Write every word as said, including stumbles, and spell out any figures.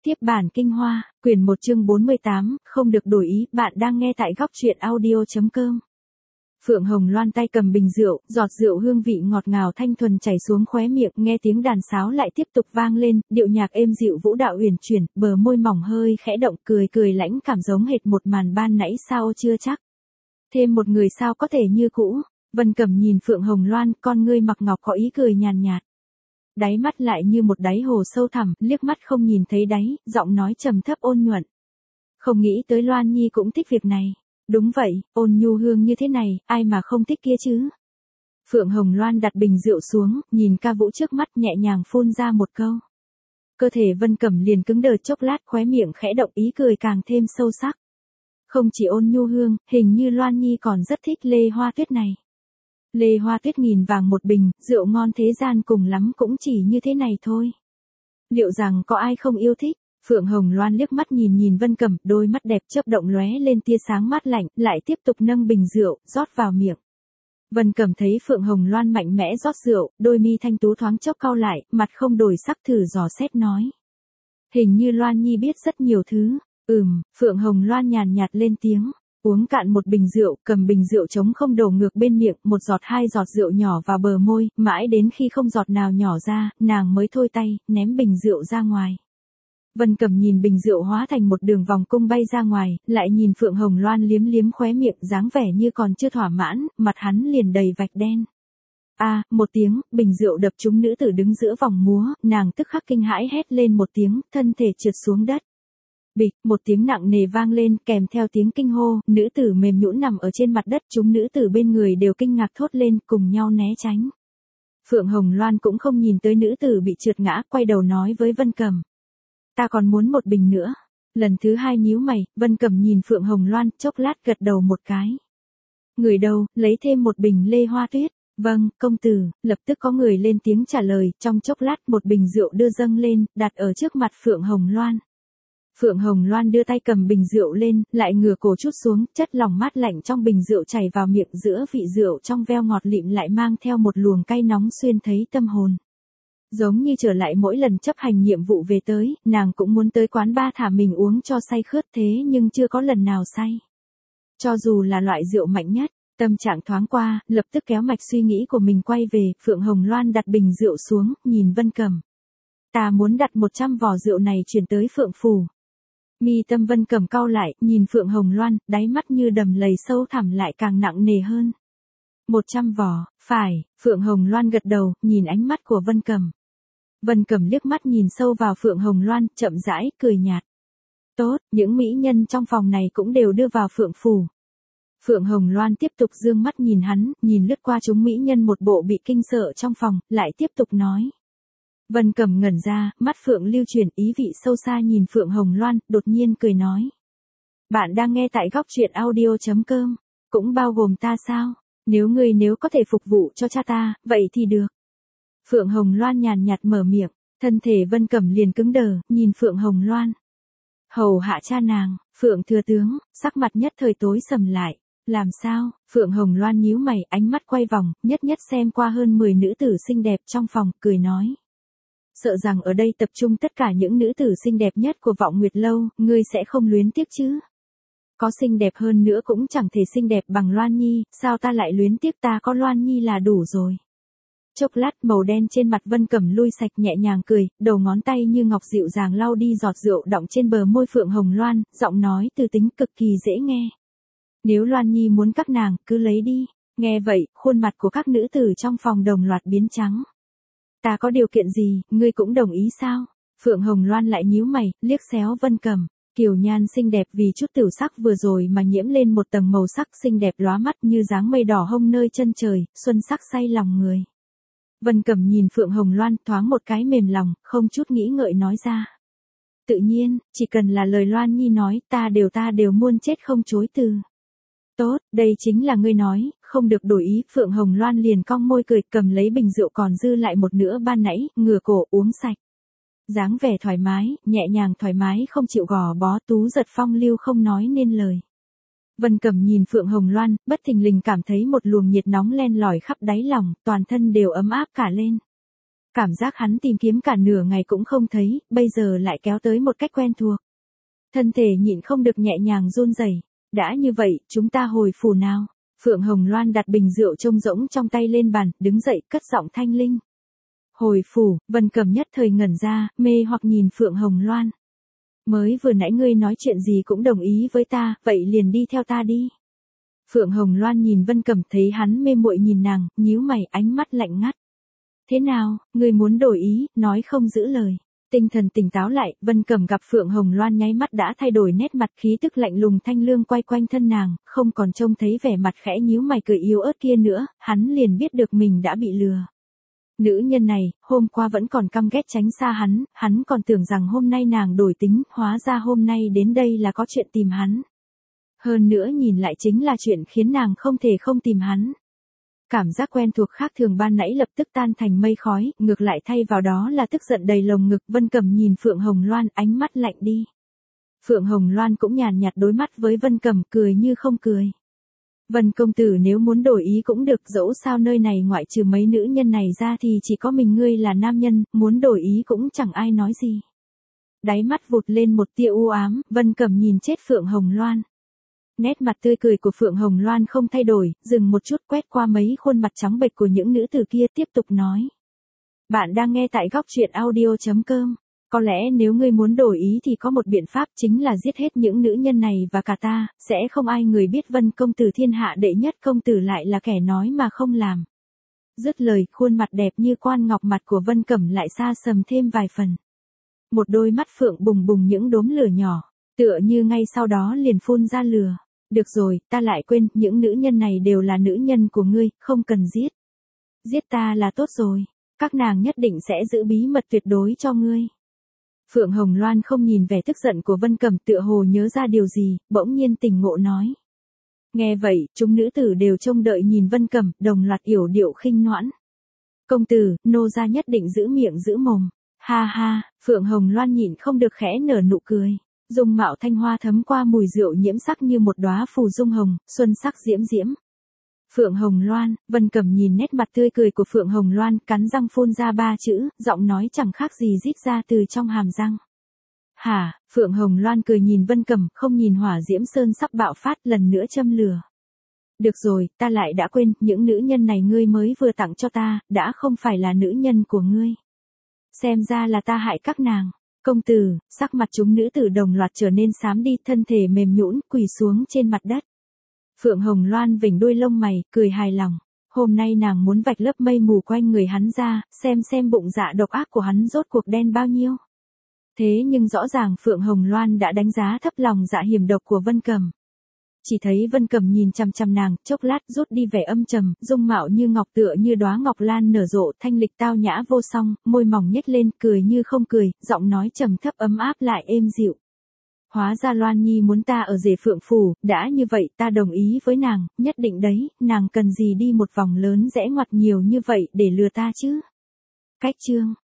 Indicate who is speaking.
Speaker 1: Tiếp bản kinh hoa, quyển một chương bốn mươi tám, không được đổi ý, bạn đang nghe tại góc truyện audio.com. Phượng Hồng Loan tay cầm bình rượu, giọt rượu hương vị ngọt ngào thanh thuần chảy xuống khóe miệng, nghe tiếng đàn sáo lại tiếp tục vang lên, điệu nhạc êm dịu vũ đạo uyển chuyển, bờ môi mỏng hơi khẽ động, cười cười lãnh cảm giống hệt một màn ban nãy sao chưa chắc. Thêm một người sao có thể như cũ. Vân Cẩm nhìn Phượng Hồng Loan, con ngươi mặc ngọc có ý cười nhàn nhạt. Đáy mắt lại như một đáy hồ sâu thẳm, liếc mắt không nhìn thấy đáy, giọng nói trầm thấp ôn nhuận. Không nghĩ tới Loan Nhi cũng thích việc này. Đúng vậy, ôn nhu hương như thế này, ai mà không thích kia chứ. Phượng Hồng Loan đặt bình rượu xuống, nhìn ca vũ trước mắt nhẹ nhàng phun ra một câu. Cơ thể Vân Cẩm liền cứng đờ chốc lát, khóe miệng khẽ động, ý cười càng thêm sâu sắc. Không chỉ ôn nhu hương, hình như Loan Nhi còn rất thích Lê Hoa Tuyết này. Lê Hoa Tuyết nghìn vàng một bình, rượu ngon thế gian cùng lắm cũng chỉ như thế này thôi. Liệu rằng có ai không yêu thích? Phượng Hồng Loan liếc mắt nhìn nhìn Vân Cẩm, đôi mắt đẹp chớp động lóe lên tia sáng mát lạnh, lại tiếp tục nâng bình rượu, rót vào miệng. Vân Cẩm thấy Phượng Hồng Loan mạnh mẽ rót rượu, đôi mi thanh tú thoáng chốc cau lại, mặt không đổi sắc thử dò xét nói. Hình như Loan Nhi biết rất nhiều thứ. Ừm, Phượng Hồng Loan nhàn nhạt lên tiếng. Uống cạn một bình rượu, cầm bình rượu trống không đổ ngược bên miệng, một giọt hai giọt rượu nhỏ vào bờ môi, mãi đến khi không giọt nào nhỏ ra, nàng mới thôi tay, ném bình rượu ra ngoài. Vân Cẩm nhìn bình rượu hóa thành một đường vòng cung bay ra ngoài, lại nhìn Phượng Hồng Loan liếm liếm khóe miệng, dáng vẻ như còn chưa thỏa mãn, mặt hắn liền đầy vạch đen. A, à, một tiếng, bình rượu đập trúng nữ tử đứng giữa vòng múa, nàng tức khắc kinh hãi hét lên một tiếng, thân thể trượt xuống đất. Bịch, một tiếng nặng nề vang lên, kèm theo tiếng kinh hô, nữ tử mềm nhũn nằm ở trên mặt đất, chúng nữ tử bên người đều kinh ngạc thốt lên, cùng nhau né tránh. Phượng Hồng Loan cũng không nhìn tới nữ tử bị trượt ngã, quay đầu nói với Vân Cẩm. Ta còn muốn một bình nữa. Lần thứ hai nhíu mày, Vân Cẩm nhìn Phượng Hồng Loan, chốc lát gật đầu một cái. Người đâu, lấy thêm một bình Lê Hoa Tuyết. Vâng, công tử, lập tức có người lên tiếng trả lời, trong chốc lát một bình rượu đưa dâng lên, đặt ở trước mặt Phượng Hồng Loan. Phượng Hồng Loan đưa tay cầm bình rượu lên, lại ngửa cổ chút xuống, chất lỏng mát lạnh trong bình rượu chảy vào miệng, giữa vị rượu trong veo ngọt lịm lại mang theo một luồng cay nóng xuyên thấy tâm hồn. Giống như trở lại mỗi lần chấp hành nhiệm vụ về tới, nàng cũng muốn tới quán bar thả mình uống cho say khướt thế nhưng chưa có lần nào say. Cho dù là loại rượu mạnh nhất, tâm trạng thoáng qua, lập tức kéo mạch suy nghĩ của mình quay về, Phượng Hồng Loan đặt bình rượu xuống, nhìn Vân Cẩm. Ta muốn đặt một trăm vò rượu này chuyển tới Phượng Phủ. Mi tâm Vân Cẩm cau lại, nhìn Phượng Hồng Loan, đáy mắt như đầm lầy sâu thẳm lại càng nặng nề hơn. Một trăm vò, phải, Phượng Hồng Loan gật đầu, nhìn ánh mắt của Vân Cẩm. Vân Cẩm liếc mắt nhìn sâu vào Phượng Hồng Loan, chậm rãi, cười nhạt. Tốt, những mỹ nhân trong phòng này cũng đều đưa vào Phượng Phủ. Phượng Hồng Loan tiếp tục dương mắt nhìn hắn, nhìn lướt qua chúng mỹ nhân một bộ bị kinh sợ trong phòng, lại tiếp tục nói. Vân Cẩm ngẩn ra, mắt Phượng lưu chuyển ý vị sâu xa nhìn Phượng Hồng Loan, đột nhiên cười nói. Bạn đang nghe tại góc truyện audio.com, cũng bao gồm ta sao? Nếu ngươi nếu có thể phục vụ cho cha ta, vậy thì được. Phượng Hồng Loan nhàn nhạt mở miệng, thân thể Vân Cẩm liền cứng đờ, nhìn Phượng Hồng Loan. Hầu hạ cha nàng, Phượng thừa tướng, sắc mặt nhất thời tối sầm lại. Làm sao? Phượng Hồng Loan nhíu mày, ánh mắt quay vòng, nhất nhất xem qua hơn mười nữ tử xinh đẹp trong phòng, cười nói. Sợ rằng ở đây tập trung tất cả những nữ tử xinh đẹp nhất của Vọng Nguyệt Lâu, ngươi sẽ không luyến tiếc chứ? Có xinh đẹp hơn nữa cũng chẳng thể xinh đẹp bằng Loan Nhi, sao ta lại luyến tiếc, ta có Loan Nhi là đủ rồi. Chốc lát màu đen trên mặt Vân Cẩm lui sạch nhẹ nhàng cười, đầu ngón tay như ngọc dịu dàng lau đi giọt rượu đọng trên bờ môi Phượng Hồng Loan, giọng nói từ tính cực kỳ dễ nghe. Nếu Loan Nhi muốn các nàng, cứ lấy đi. Nghe vậy, khuôn mặt của các nữ tử trong phòng đồng loạt biến trắng. Ta có điều kiện gì, ngươi cũng đồng ý sao? Phượng Hồng Loan lại nhíu mày, liếc xéo Vân Cẩm. Kiều nhan xinh đẹp vì chút tiểu sắc vừa rồi mà nhiễm lên một tầng màu sắc xinh đẹp lóa mắt như dáng mây đỏ hông nơi chân trời, xuân sắc say lòng người. Vân Cẩm nhìn Phượng Hồng Loan thoáng một cái mềm lòng, không chút nghĩ ngợi nói ra. Tự nhiên, chỉ cần là lời Loan Nhi nói, ta đều ta đều muôn chết không chối từ. Tốt, đây chính là ngươi nói, không được đổi ý, Phượng Hồng Loan liền cong môi cười, cầm lấy bình rượu còn dư lại một nửa ban nãy, ngửa cổ uống sạch. Dáng vẻ thoải mái, nhẹ nhàng thoải mái không chịu gò bó, tú giật phong lưu không nói nên lời. Vân Cẩm nhìn Phượng Hồng Loan, bất thình lình cảm thấy một luồng nhiệt nóng len lỏi khắp đáy lòng, toàn thân đều ấm áp cả lên. Cảm giác hắn tìm kiếm cả nửa ngày cũng không thấy, bây giờ lại kéo tới một cách quen thuộc. Thân thể nhịn không được nhẹ nhàng run rẩy. Đã như vậy, chúng ta hồi phủ nào. Phượng Hồng Loan đặt bình rượu trông rỗng trong tay lên bàn, đứng dậy, cất giọng thanh linh. Hồi phủ, Vân Cầm nhất thời ngẩn ra, mê hoặc nhìn Phượng Hồng Loan. Mới vừa nãy ngươi nói chuyện gì cũng đồng ý với ta, vậy liền đi theo ta đi. Phượng Hồng Loan nhìn Vân Cầm thấy hắn mê muội nhìn nàng, nhíu mày, ánh mắt lạnh ngắt. Thế nào, ngươi muốn đổi ý, nói không giữ lời. Tinh thần tỉnh táo lại, Vân Cầm gặp Phượng Hồng Loan nháy mắt đã thay đổi nét mặt, khí tức lạnh lùng thanh lương quay quanh thân nàng, không còn trông thấy vẻ mặt khẽ nhíu mày cười yếu ớt kia nữa, hắn liền biết được mình đã bị lừa. Nữ nhân này, hôm qua vẫn còn căm ghét tránh xa hắn, hắn còn tưởng rằng hôm nay nàng đổi tính, hóa ra hôm nay đến đây là có chuyện tìm hắn. Hơn nữa nhìn lại chính là chuyện khiến nàng không thể không tìm hắn. Cảm giác quen thuộc khác thường ban nãy lập tức tan thành mây khói, ngược lại thay vào đó là tức giận đầy lồng ngực. Vân Cầm nhìn Phượng Hồng Loan, ánh mắt lạnh đi. Phượng Hồng Loan cũng nhàn nhạt đối mắt với Vân Cầm, cười như không cười. Vân công tử nếu muốn đổi ý cũng được, dẫu sao nơi này ngoại trừ mấy nữ nhân này ra thì chỉ có mình ngươi là nam nhân, muốn đổi ý cũng chẳng ai nói gì. Đáy mắt vụt lên một tia u ám, Vân Cầm nhìn chết Phượng Hồng Loan. Nét mặt tươi cười của Phượng Hồng Loan không thay đổi, dừng một chút quét qua mấy khuôn mặt trắng bệch của những nữ tử kia tiếp tục nói. Bạn đang nghe tại góc truyện audio chấm com. Có lẽ nếu ngươi muốn đổi ý thì có một biện pháp chính là giết hết những nữ nhân này và cả ta, sẽ không ai người biết Vân công tử thiên hạ đệ nhất công tử lại là kẻ nói mà không làm. Dứt lời, khuôn mặt đẹp như quan ngọc mặt của Vân Cẩm lại xa sầm thêm vài phần. Một đôi mắt phượng bùng bùng những đốm lửa nhỏ, tựa như ngay sau đó liền phun ra lửa. Được rồi, ta lại quên, những nữ nhân này đều là nữ nhân của ngươi, không cần giết. Giết ta là tốt rồi, các nàng nhất định sẽ giữ bí mật tuyệt đối cho ngươi. Phượng Hồng Loan không nhìn vẻ tức giận của Vân Cẩm, tựa hồ nhớ ra điều gì, bỗng nhiên tỉnh ngộ nói. Nghe vậy, chúng nữ tử đều trông đợi nhìn Vân Cẩm, đồng loạt yểu điệu khinh noãn. Công tử, nô gia nhất định giữ miệng giữ mồm. Ha ha, Phượng Hồng Loan nhịn không được khẽ nở nụ cười. Dung mạo thanh hoa thấm qua mùi rượu nhiễm sắc như một đóa phù dung hồng, xuân sắc diễm diễm. Phượng Hồng Loan, Vân Cẩm nhìn nét mặt tươi cười của Phượng Hồng Loan, cắn răng phun ra ba chữ, giọng nói chẳng khác gì rít ra từ trong hàm răng. Hả, Phượng Hồng Loan cười nhìn Vân Cẩm, không nhìn hỏa diễm sơn sắc bạo phát, lần nữa châm lửa. Được rồi, ta lại đã quên, những nữ nhân này ngươi mới vừa tặng cho ta, đã không phải là nữ nhân của ngươi. Xem ra là ta hại các nàng. Công tử, sắc mặt chúng nữ tử đồng loạt trở nên xám đi, thân thể mềm nhũn quỳ xuống trên mặt đất. Phượng Hồng Loan vểnh đuôi lông mày, cười hài lòng. Hôm nay nàng muốn vạch lớp mây mù quanh người hắn ra, xem xem bụng dạ độc ác của hắn rốt cuộc đen bao nhiêu. Thế nhưng rõ ràng Phượng Hồng Loan đã đánh giá thấp lòng dạ hiểm độc của Vân Cẩm. Chỉ thấy Vân Cẩm nhìn chằm chằm nàng, chốc lát rút đi vẻ âm trầm, dung mạo như ngọc tựa như đóa ngọc lan nở rộ, thanh lịch tao nhã vô song, môi mỏng nhếch lên, cười như không cười, giọng nói trầm thấp ấm áp lại êm dịu. Hóa ra Loan Nhi muốn ta ở rể Phượng phủ, đã như vậy ta đồng ý với nàng, nhất định đấy, nàng cần gì đi một vòng lớn rẽ ngoặt nhiều như vậy để lừa ta chứ. Cách chương